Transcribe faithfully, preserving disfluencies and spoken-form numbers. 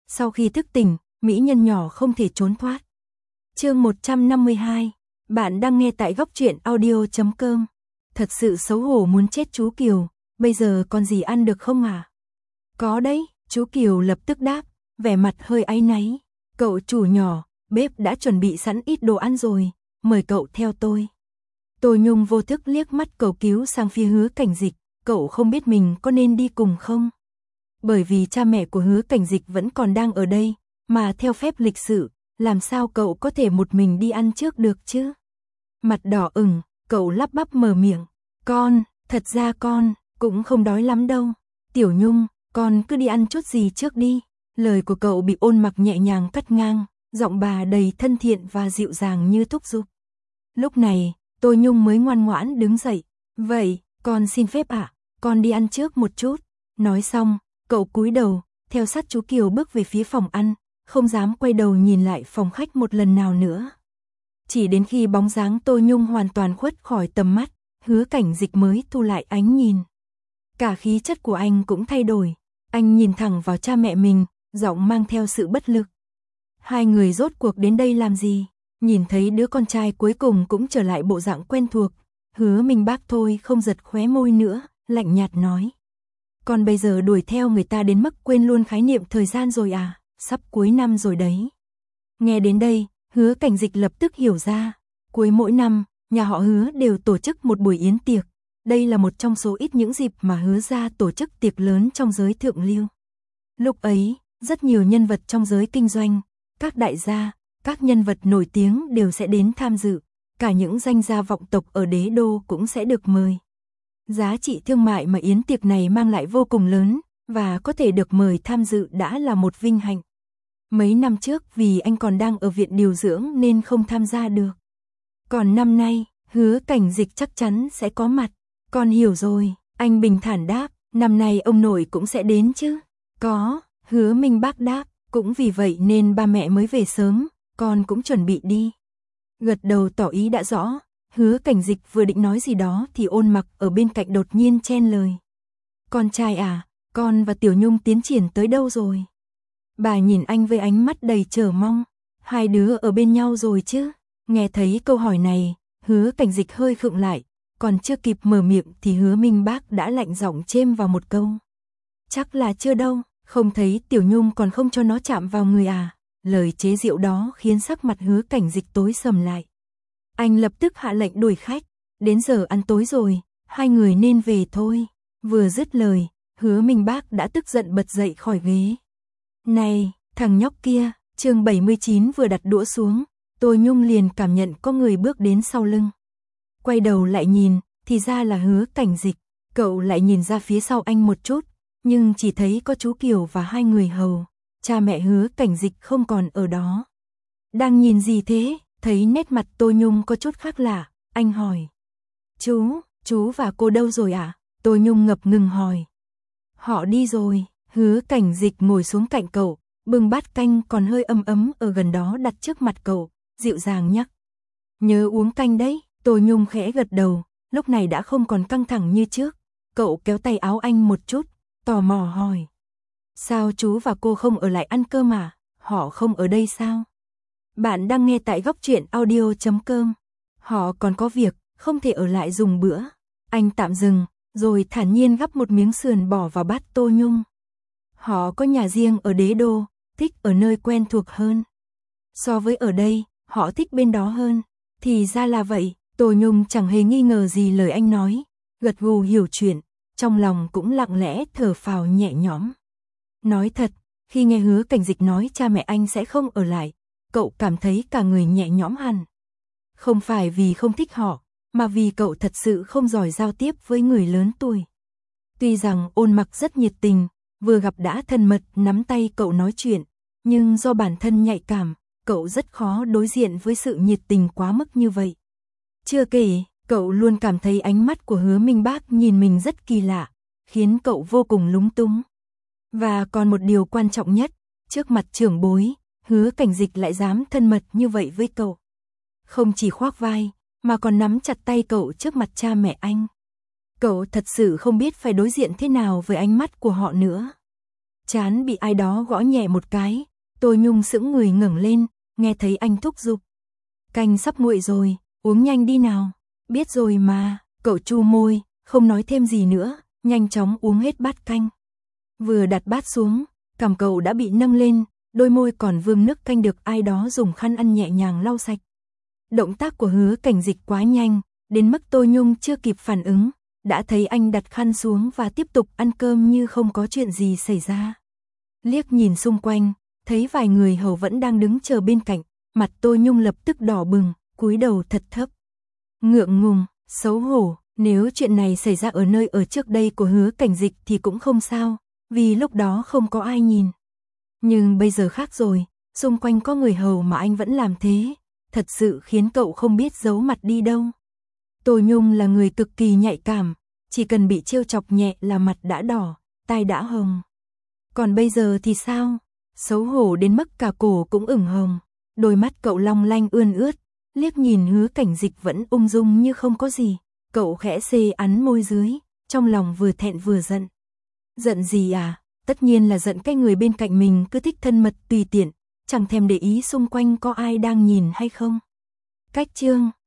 Sau khi thức tỉnh, mỹ nhân nhỏ không thể trốn thoát. Chương một trăm năm mươi hai, bạn đang nghe tại góc truyện audio chấm com. Thật sự xấu hổ muốn chết chú Kiều, bây giờ còn gì ăn được không à? Có đấy, chú Kiều lập tức đáp, vẻ mặt hơi áy náy. Cậu chủ nhỏ, bếp đã chuẩn bị sẵn ít đồ ăn rồi, mời cậu theo tôi. Tô Nhung vô thức liếc mắt cầu cứu sang phía Hứa Cảnh Dịch, cậu không biết mình có nên đi cùng không? Bởi vì cha mẹ của Hứa Cảnh Dịch vẫn còn đang ở đây, mà theo phép lịch sự, làm sao cậu có thể một mình đi ăn trước được chứ? Mặt đỏ ửng, cậu lắp bắp mở miệng, con, thật ra con, cũng không đói lắm đâu. Tiểu Nhung, con cứ đi ăn chút gì trước đi. Lời của cậu bị Ôn Mặc nhẹ nhàng cắt ngang, giọng bà đầy thân thiện và dịu dàng như thúc giục. Lúc này, Tô Nhung mới ngoan ngoãn đứng dậy, vậy, con xin phép ạ, à, con đi ăn trước một chút. Nói xong, cậu cúi đầu, theo sát chú Kiều bước về phía phòng ăn, không dám quay đầu nhìn lại phòng khách một lần nào nữa. Chỉ đến khi bóng dáng Tô Nhung hoàn toàn khuất khỏi tầm mắt, Hứa Cảnh Dịch mới thu lại ánh nhìn. Cả khí chất của anh cũng thay đổi, anh nhìn thẳng vào cha mẹ mình, giọng mang theo sự bất lực. Hai người rốt cuộc đến đây làm gì? Nhìn thấy đứa con trai cuối cùng cũng trở lại bộ dạng quen thuộc, Hứa Minh Bác thôi không giật khóe môi nữa, lạnh nhạt nói. Con bây giờ đuổi theo người ta đến mức quên luôn khái niệm thời gian rồi à, sắp cuối năm rồi đấy. Nghe đến đây, Hứa Cảnh Dịch lập tức hiểu ra, cuối mỗi năm, nhà họ Hứa đều tổ chức một buổi yến tiệc. Đây là một trong số ít những dịp mà Hứa gia tổ chức tiệc lớn trong giới thượng lưu. Lúc ấy, rất nhiều nhân vật trong giới kinh doanh, các đại gia, các nhân vật nổi tiếng đều sẽ đến tham dự, cả những danh gia vọng tộc ở đế đô cũng sẽ được mời. Giá trị thương mại mà yến tiệc này mang lại vô cùng lớn, và có thể được mời tham dự đã là một vinh hạnh. Mấy năm trước vì anh còn đang ở viện điều dưỡng nên không tham gia được. Còn năm nay, Hứa Cảnh Dịch chắc chắn sẽ có mặt. Con hiểu rồi, anh bình thản đáp, năm nay ông nội cũng sẽ đến chứ? Có, Hứa Minh Bác đáp, cũng vì vậy nên ba mẹ mới về sớm, con cũng chuẩn bị đi. Gật đầu tỏ ý đã rõ, Hứa Cảnh Dịch vừa định nói gì đó thì Ôn Mặc ở bên cạnh đột nhiên chen lời. Con trai à, con và Tiểu Nhung tiến triển tới đâu rồi? Bà nhìn anh với ánh mắt đầy chờ mong, hai đứa ở bên nhau rồi chứ? Nghe thấy câu hỏi này, Hứa Cảnh Dịch hơi khựng lại, còn chưa kịp mở miệng thì Hứa Minh Bác đã lạnh giọng chêm vào một câu. Chắc là chưa đâu, không thấy Tiểu Nhung còn không cho nó chạm vào người à? Lời chế giễu đó khiến sắc mặt Hứa Cảnh Dịch tối sầm lại. Anh lập tức hạ lệnh đuổi khách, đến giờ ăn tối rồi, hai người nên về thôi. Vừa dứt lời, Hứa Minh Bác đã tức giận bật dậy khỏi ghế. Này, thằng nhóc kia, chương bảy mươi chín vừa đặt đũa xuống, Tô Nhung liền cảm nhận có người bước đến sau lưng. Quay đầu lại nhìn, thì ra là Hứa Cảnh Dịch, cậu lại nhìn ra phía sau anh một chút, nhưng chỉ thấy có chú Kiều và hai người hầu, cha mẹ Hứa Cảnh Dịch không còn ở đó. Đang nhìn gì thế? Thấy nét mặt Tô Nhung có chút khác lạ, anh hỏi. Chú, chú và cô đâu rồi ạ? À? Tô Nhung ngập ngừng hỏi. Họ đi rồi. Hứa Cảnh Dịch ngồi xuống cạnh cậu, bưng bát canh còn hơi ấm ấm ở gần đó đặt trước mặt cậu, dịu dàng nhắc. Nhớ uống canh đấy. Tô Nhung khẽ gật đầu, lúc này đã không còn căng thẳng như trước. Cậu kéo tay áo anh một chút, tò mò hỏi. Sao chú và cô không ở lại ăn cơm à? Họ không ở đây sao? Bạn đang nghe tại góc truyện audio chấm com. Họ còn có việc, không thể ở lại dùng bữa. Anh tạm dừng, rồi thản nhiên gắp một miếng sườn bỏ vào bát Tô Nhung. Họ có nhà riêng ở đế đô, thích ở nơi quen thuộc hơn. So với ở đây, họ thích bên đó hơn. Thì ra là vậy, Tô Nhung chẳng hề nghi ngờ gì lời anh nói, gật gù hiểu chuyện, trong lòng cũng lặng lẽ thở phào nhẹ nhõm. Nói thật, khi nghe Hứa Cảnh Dịch nói cha mẹ anh sẽ không ở lại, cậu cảm thấy cả người nhẹ nhõm hẳn. Không phải vì không thích họ, mà vì cậu thật sự không giỏi giao tiếp với người lớn tuổi. Tuy rằng Ôn Mặc rất nhiệt tình, vừa gặp đã thân mật nắm tay cậu nói chuyện, nhưng do bản thân nhạy cảm, cậu rất khó đối diện với sự nhiệt tình quá mức như vậy. Chưa kể, cậu luôn cảm thấy ánh mắt của Hứa Minh Bác nhìn mình rất kỳ lạ, khiến cậu vô cùng lúng túng. Và còn một điều quan trọng nhất, trước mặt trưởng bối, Hứa Cảnh Dịch lại dám thân mật như vậy với cậu. Không chỉ khoác vai, mà còn nắm chặt tay cậu trước mặt cha mẹ anh. Cậu thật sự không biết phải đối diện thế nào với ánh mắt của họ nữa. Chán bị ai đó gõ nhẹ một cái, Tô Nhung sững người ngẩng lên, nghe thấy anh thúc giục. Canh sắp nguội rồi, uống nhanh đi nào. Biết rồi mà, cậu chu môi, không nói thêm gì nữa, nhanh chóng uống hết bát canh. Vừa đặt bát xuống, cằm cậu đã bị nâng lên, đôi môi còn vương nước canh được ai đó dùng khăn ăn nhẹ nhàng lau sạch. Động tác của Hứa Cảnh Dịch quá nhanh, đến mức Tô Nhung chưa kịp phản ứng, đã thấy anh đặt khăn xuống và tiếp tục ăn cơm như không có chuyện gì xảy ra. Liếc nhìn xung quanh, thấy vài người hầu vẫn đang đứng chờ bên cạnh, mặt Tô Nhung lập tức đỏ bừng, cúi đầu thật thấp. Ngượng ngùng, xấu hổ, nếu chuyện này xảy ra ở nơi ở trước đây của Hứa Cảnh Dịch thì cũng không sao, vì lúc đó không có ai nhìn. Nhưng bây giờ khác rồi, xung quanh có người hầu mà anh vẫn làm thế, thật sự khiến cậu không biết giấu mặt đi đâu. Tô Nhung là người cực kỳ nhạy cảm, chỉ cần bị trêu chọc nhẹ là mặt đã đỏ, tai đã hồng. Còn bây giờ thì sao? Xấu hổ đến mức cả cổ cũng ửng hồng, đôi mắt cậu long lanh ươn ướt, liếc nhìn Hứa Cảnh Dịch vẫn ung dung như không có gì, cậu khẽ xê ắn môi dưới, trong lòng vừa thẹn vừa giận. Giận gì à? Tất nhiên là giận cái người bên cạnh mình cứ thích thân mật tùy tiện, chẳng thèm để ý xung quanh có ai đang nhìn hay không. Cách chương